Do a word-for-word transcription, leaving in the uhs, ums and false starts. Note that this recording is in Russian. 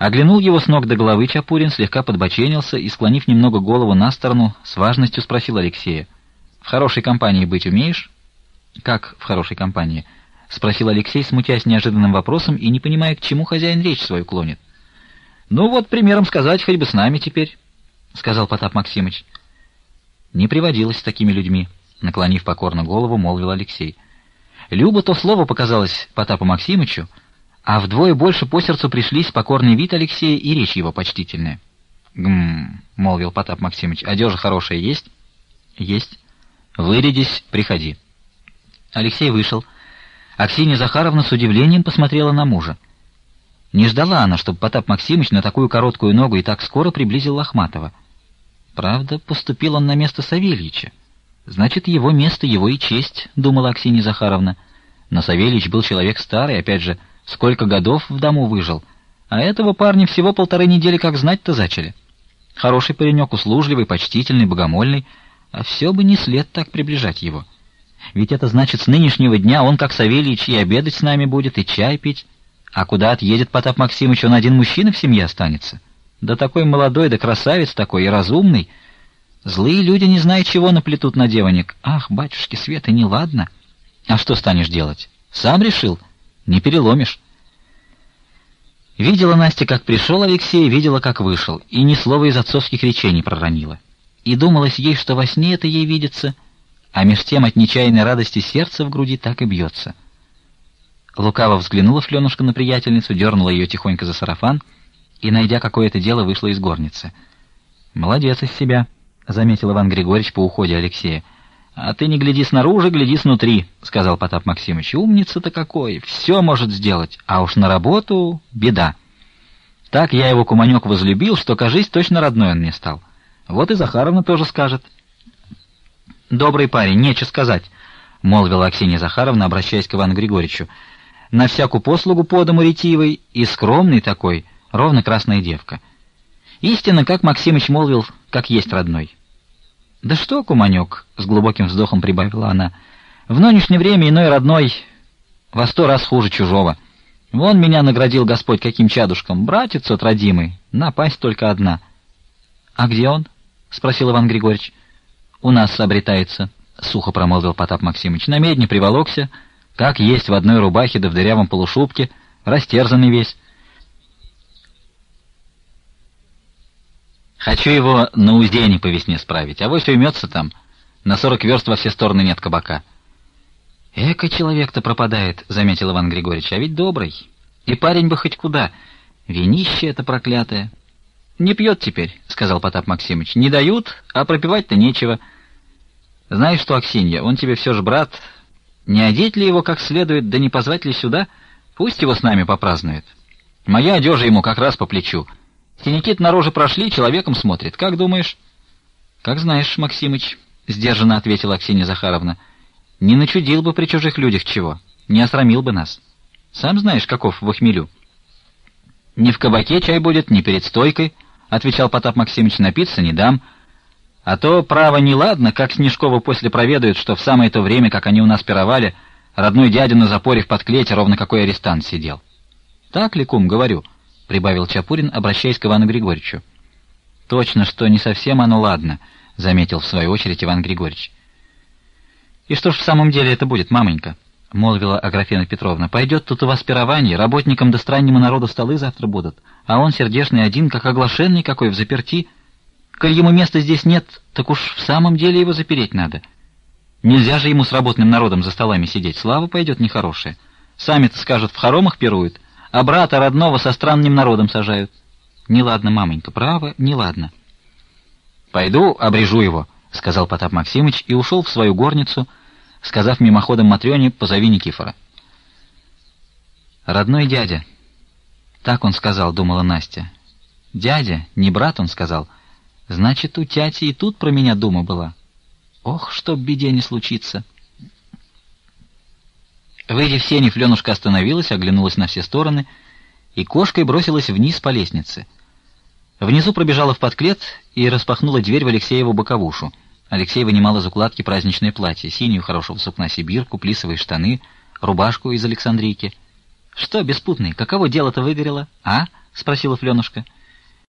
Оглянул его с ног до головы Чапурин, слегка подбоченился и, склонив немного голову на сторону, с важностью спросил Алексея: «В хорошей компании быть умеешь?» «Как в хорошей компании?» — спросил Алексей, смутясь неожиданным вопросом и не понимая, к чему хозяин речь свою клонит. «Ну вот, примером сказать, хоть бы с нами теперь», — сказал Потап Максимыч. «Не приводилось с такими людьми», — наклонив покорно голову, молвил Алексей. Любо то слово показалось Потапу Максимычу, а вдвое больше по сердцу пришлись покорный вид Алексея и речь его почтительная. «Гм», — молвил Потап Максимыч, — «одежа хорошая есть?» «Есть». «Вырядись, приходи». Алексей вышел. Аксинья Захаровна с удивлением посмотрела на мужа. Не ждала она, чтобы Потап Максимыч на такую короткую ногу и так скоро приблизил Лохматова. Правда, поступил он на место Савельича. Значит, его место, его и честь, — думала Аксинья Захаровна. Но Савельич был человек старый, опять же, сколько годов в дому выжил, а этого парня всего полторы недели как знать-то зачали. Хороший паренек, услужливый, почтительный, богомольный, а все бы не след так приближать его. Ведь это значит, с нынешнего дня он, как Савельич, и обедать с нами будет, и чай пить. А куда отъедет Потап Максимыч, он один мужчина в семье останется. Да такой молодой, да красавец такой, и разумный. Злые люди, не зная чего, наплетут на девонек. Ах, батюшки Света, неладно. А что станешь делать? Сам решил? Не переломишь. Видела Настя, как пришел Алексей, видела, как вышел, и ни слова из отцовских речей не проронила. И думалось ей, что во сне это ей видится, а меж тем от нечаянной радости сердце в груди так и бьется. Лукаво взглянула Фленушка на приятельницу, дернула ее тихонько за сарафан и, найдя какое-то дело, вышла из горницы. «Молодец из себя», — заметил Иван Григорьевич по уходе Алексея. «А ты не гляди снаружи, гляди снутри», — сказал Потап Максимыч. «Умница-то какой, все может сделать, а уж на работу беда. Так я его, куманек, возлюбил, что, кажись, точно родной он мне стал. Вот и Захаровна тоже скажет». «Добрый парень, нечего сказать», — молвила Аксинья Захаровна, обращаясь к Ивану Григорьевичу. «На всякую послугу подому ретивый и скромный такой, ровно красная девка. Истинно, как Максимыч молвил, как есть родной». «Да что, куманек», — с глубоким вздохом прибавила она, — «в нынешнее время иной родной во сто раз хуже чужого. Вон меня наградил Господь каким чадушком, братец от родимый, напасть только одна». «А где он?» — спросил Иван Григорьевич. «У нас обретается», — сухо промолвил Потап Максимыч. «На медне приволокся, как есть, в одной рубахе да в дырявом полушубке, растерзанный весь. Хочу его на уздени по весне справить, а вось уймется там. На сорок верст во все стороны нет кабака». «Эка человек-то пропадает», — заметил Иван Григорьевич, — «а ведь добрый. И парень бы хоть куда. Винище это проклятое». «Не пьет теперь», — сказал Потап Максимыч. «Не дают, а пропивать-то нечего. Знаешь что, Аксинья, он тебе все же брат. Не одеть ли его как следует, да не позвать ли сюда? Пусть его с нами попразднует. Моя одежа ему как раз по плечу. Синяки-то на роже прошли, человеком смотрит. Как думаешь?» «Как знаешь, Максимыч», — сдержанно ответила Аксинья Захаровна. «Не начудил бы при чужих людях чего, не осрамил бы нас. Сам знаешь, каков в хмелю». «Не в кабаке чай будет, не перед стойкой», — отвечал Потап Максимыч, — «напиться не дам. А то, право, неладно, как Снежкова после проведают, что в самое то время, как они у нас пировали, родной дядя на запоре в подклете ровно какой арестант сидел». «Так ли, кум, говорю?» — прибавил Чапурин, обращаясь к Ивану Григорьевичу. «Точно, что не совсем оно ладно», — заметил в свою очередь Иван Григорьевич. «И что ж в самом деле это будет, маменька?» — молвила Аграфена Петровна. «Пойдет тут у вас пирование, работникам да страннему народу столы завтра будут, а он сердешный один, как оглашенный какой, в заперти. Коль ему места здесь нет, так уж в самом деле его запереть надо. Нельзя же ему с работным народом за столами сидеть, слава пойдет нехорошая. Сами-то, скажут, в хоромах пируют, а брата родного со странным народом сажают. Неладно, маменька, право, неладно». «Пойду обрежу его», — сказал Потап Максимыч и ушел в свою горницу, сказав мимоходом Матрёне: «Позови Никифора». «Родной дядя». Так он сказал, думала Настя. «Дядя, не брат», он сказал. «Значит, у тяти и тут про меня дума была. Ох, чтоб беде не случится». Выйдя в сени, Фленушка остановилась, оглянулась на все стороны и кошкой бросилась вниз по лестнице. Внизу пробежала в подклет и распахнула дверь в Алексееву боковушу. Алексей вынимал из укладки праздничное платье, синюю хорошего сукна сибирку, плисовые штаны, рубашку из Александрийки. «Что, беспутный, каково дело-то выгорело, а?» — спросила Фленушка.